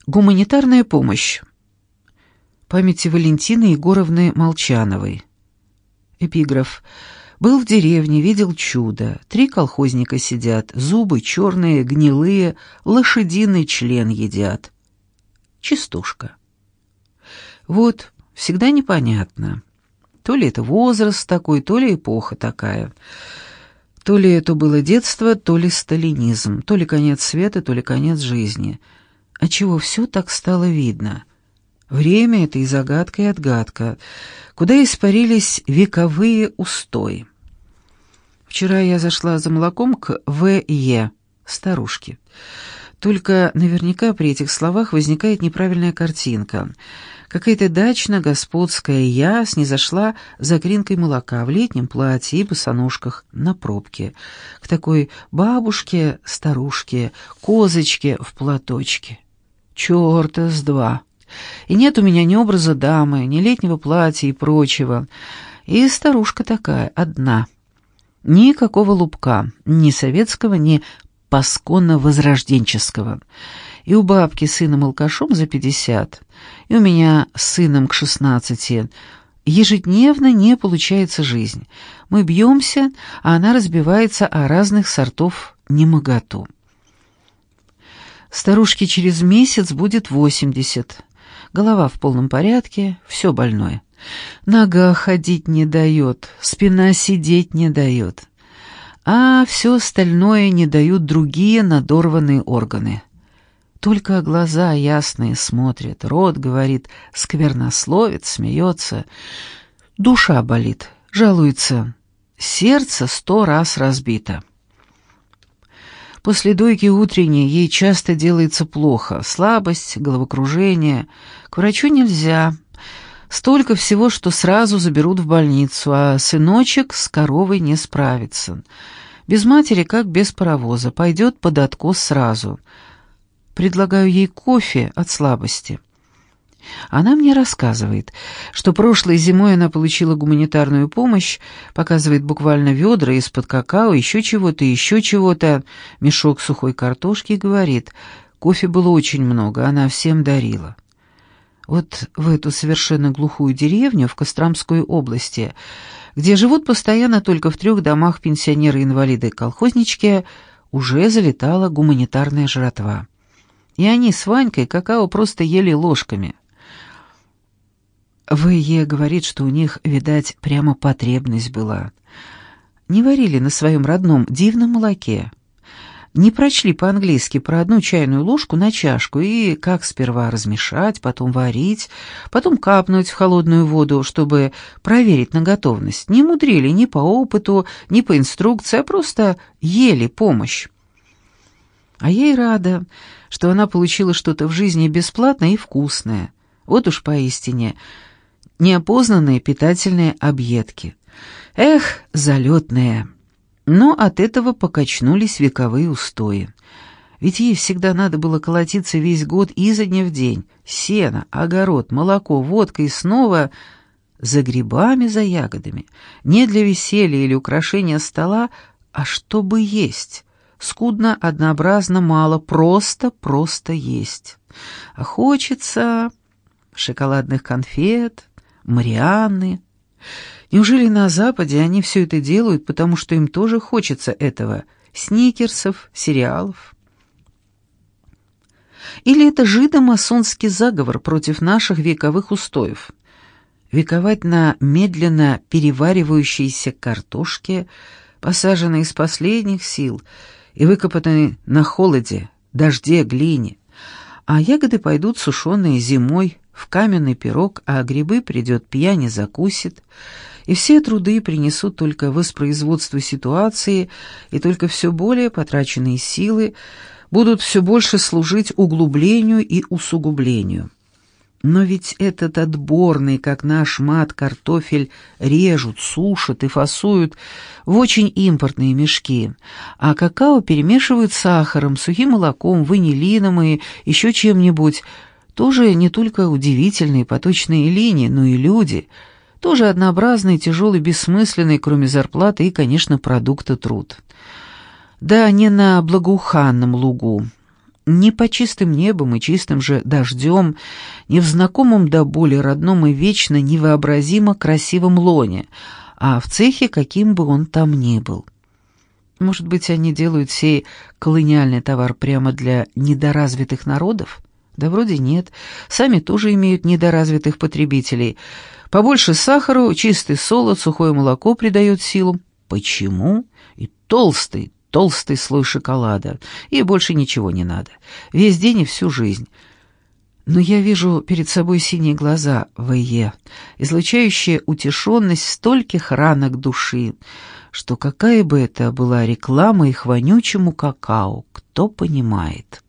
Гуманитарная помощь. Памяти Валентины Егоровны Молчановой. Эпиграф. Был в деревне, видел чудо. 3 колхозника сидят, зубы черные, гнилые, лошадиный член едят. Частушка. Вот, всегда непонятно. То ли это возраст такой, то ли эпоха такая. То ли это было детство, то ли сталинизм, то ли конец света, то ли конец жизни. Отчего все так стало видно? Время — это и загадка, и отгадка. Куда испарились вековые устои? Вчера я зашла за молоком к В.Е., старушке. Только наверняка при этих словах возникает неправильная картинка. Какая-то дачно-господская я снизошла за кринкой молока в летнем платье и босоножках на пробке к такой бабушке, старушке, козочке в платочке. Чёрта с два! И нет у меня ни образа дамы, ни летнего платья и прочего. И старушка такая, одна. Никакого лубка, ни советского, ни пасконно-возрожденческого. И у бабки с сыном-алкашом за 50, и у меня с сыном к 16. Ежедневно не получается жизнь. Мы бьемся, а она разбивается о разных сортов немоготу. Старушке через месяц будет 80. Голова в полном порядке, все больное. Нога ходить не дает, спина сидеть не дает. А все остальное не дают другие надорванные органы. Только глаза ясные смотрят, рот говорит, сквернословит, смеется. Душа болит, жалуется, сердце 100 раз разбито. После дойки утренней ей часто делается плохо, слабость, головокружение. К врачу нельзя. Столько всего, что сразу заберут в больницу, а сыночек с коровой не справится. Без матери, как без паровоза, пойдет под откос сразу. Предлагаю ей кофе от слабости. Она мне рассказывает, что прошлой зимой она получила гуманитарную помощь, показывает буквально ведра из-под какао, еще чего-то, мешок сухой картошки, и говорит, кофе было очень много, она всем дарила. Вот в эту совершенно глухую деревню в Костромской области, где живут постоянно только в 3 домах пенсионеры-инвалиды-колхознички, уже залетала гуманитарная жратва. И они с Ванькой какао просто ели ложками. В.Е. говорит, что у них, видать, прямо потребность была. Не варили на своем родном дивном молоке. Не прочли по-английски про 1 чайную ложку на чашку и как сперва размешать, потом варить, потом капнуть в холодную воду, чтобы проверить на готовность. Не мудрили ни по опыту, ни по инструкции, а просто ели помощь. А ей рада, что она получила что-то в жизни бесплатное и вкусное. Вот уж поистине неопознанные питательные объедки. Эх, залетные! Но от этого покачнулись вековые устои. Ведь ей всегда надо было колотиться весь год изо дня в день. Сено, огород, молоко, водка и снова за грибами, за ягодами. Не для веселья или украшения стола, а чтобы есть. Скудно, однообразно, мало, просто есть. А хочется шоколадных конфет, Марианны. Неужели на Западе они все это делают, потому что им тоже хочется этого? Сникерсов, сериалов? Или это жидомасонский заговор против наших вековых устоев? Вековать на медленно переваривающейся картошке, посаженной из последних сил и выкопанной на холоде, дожде, глине, а ягоды пойдут сушеные зимой в каменный пирог, а грибы придет пьян и закусит, и все труды принесут только воспроизводству ситуации, и только все более потраченные силы будут все больше служить углублению и усугублению. Но ведь этот отборный, как наш мат, картофель режут, сушат и фасуют в очень импортные мешки, а какао перемешивают с сахаром, сухим молоком, ванилином и еще чем-нибудь. Тоже не только удивительные поточные линии, но и люди, тоже однообразный, тяжелый, бессмысленный, кроме зарплаты и, конечно, продукта труд. Да, не на благоуханном лугу. Не по чистым небом и чистым же дождем, не в знакомом до боли родном и вечно невообразимо красивом лоне, а в цехе, каким бы он там ни был. Может быть, они делают сей колониальный товар прямо для недоразвитых народов? Да вроде нет, сами тоже имеют недоразвитых потребителей. Побольше сахару, чистый солод, сухое молоко придает силу. Почему? И толстый слой шоколада, и больше ничего не надо. Весь день и всю жизнь. Но я вижу перед собой синие глаза В.Е., излучающие утешенность стольких ранок души, что какая бы это была реклама их вонючему какао, кто понимает.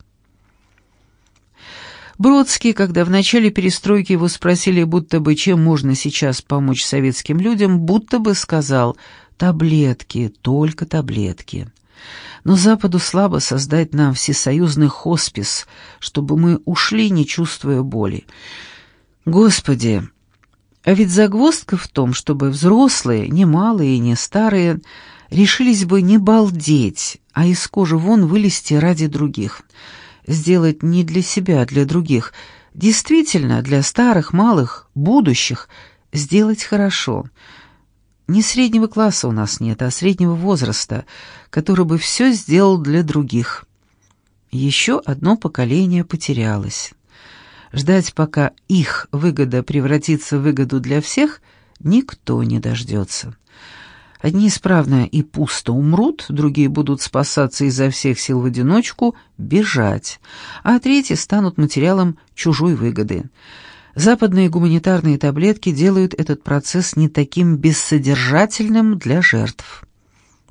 Бродский, когда в начале перестройки его спросили, будто бы чем можно сейчас помочь советским людям, будто бы сказал «таблетки, только таблетки». Но Западу слабо создать нам всесоюзный хоспис, чтобы мы ушли, не чувствуя боли. Господи, а ведь загвоздка в том, чтобы взрослые, не малые и не старые, решились бы не балдеть, а из кожи вон вылезти ради других. Сделать не для себя, а для других. Действительно, для старых, малых, будущих сделать хорошо. Не среднего класса у нас нет, а среднего возраста, который бы все сделал для других. Еще одно поколение потерялось. Ждать, пока их выгода превратится в выгоду для всех, никто не дождется. Одни исправно и пусто умрут, другие будут спасаться изо всех сил в одиночку, бежать, а третьи станут материалом чужой выгоды. Западные гуманитарные таблетки делают этот процесс не таким бессодержательным для жертв.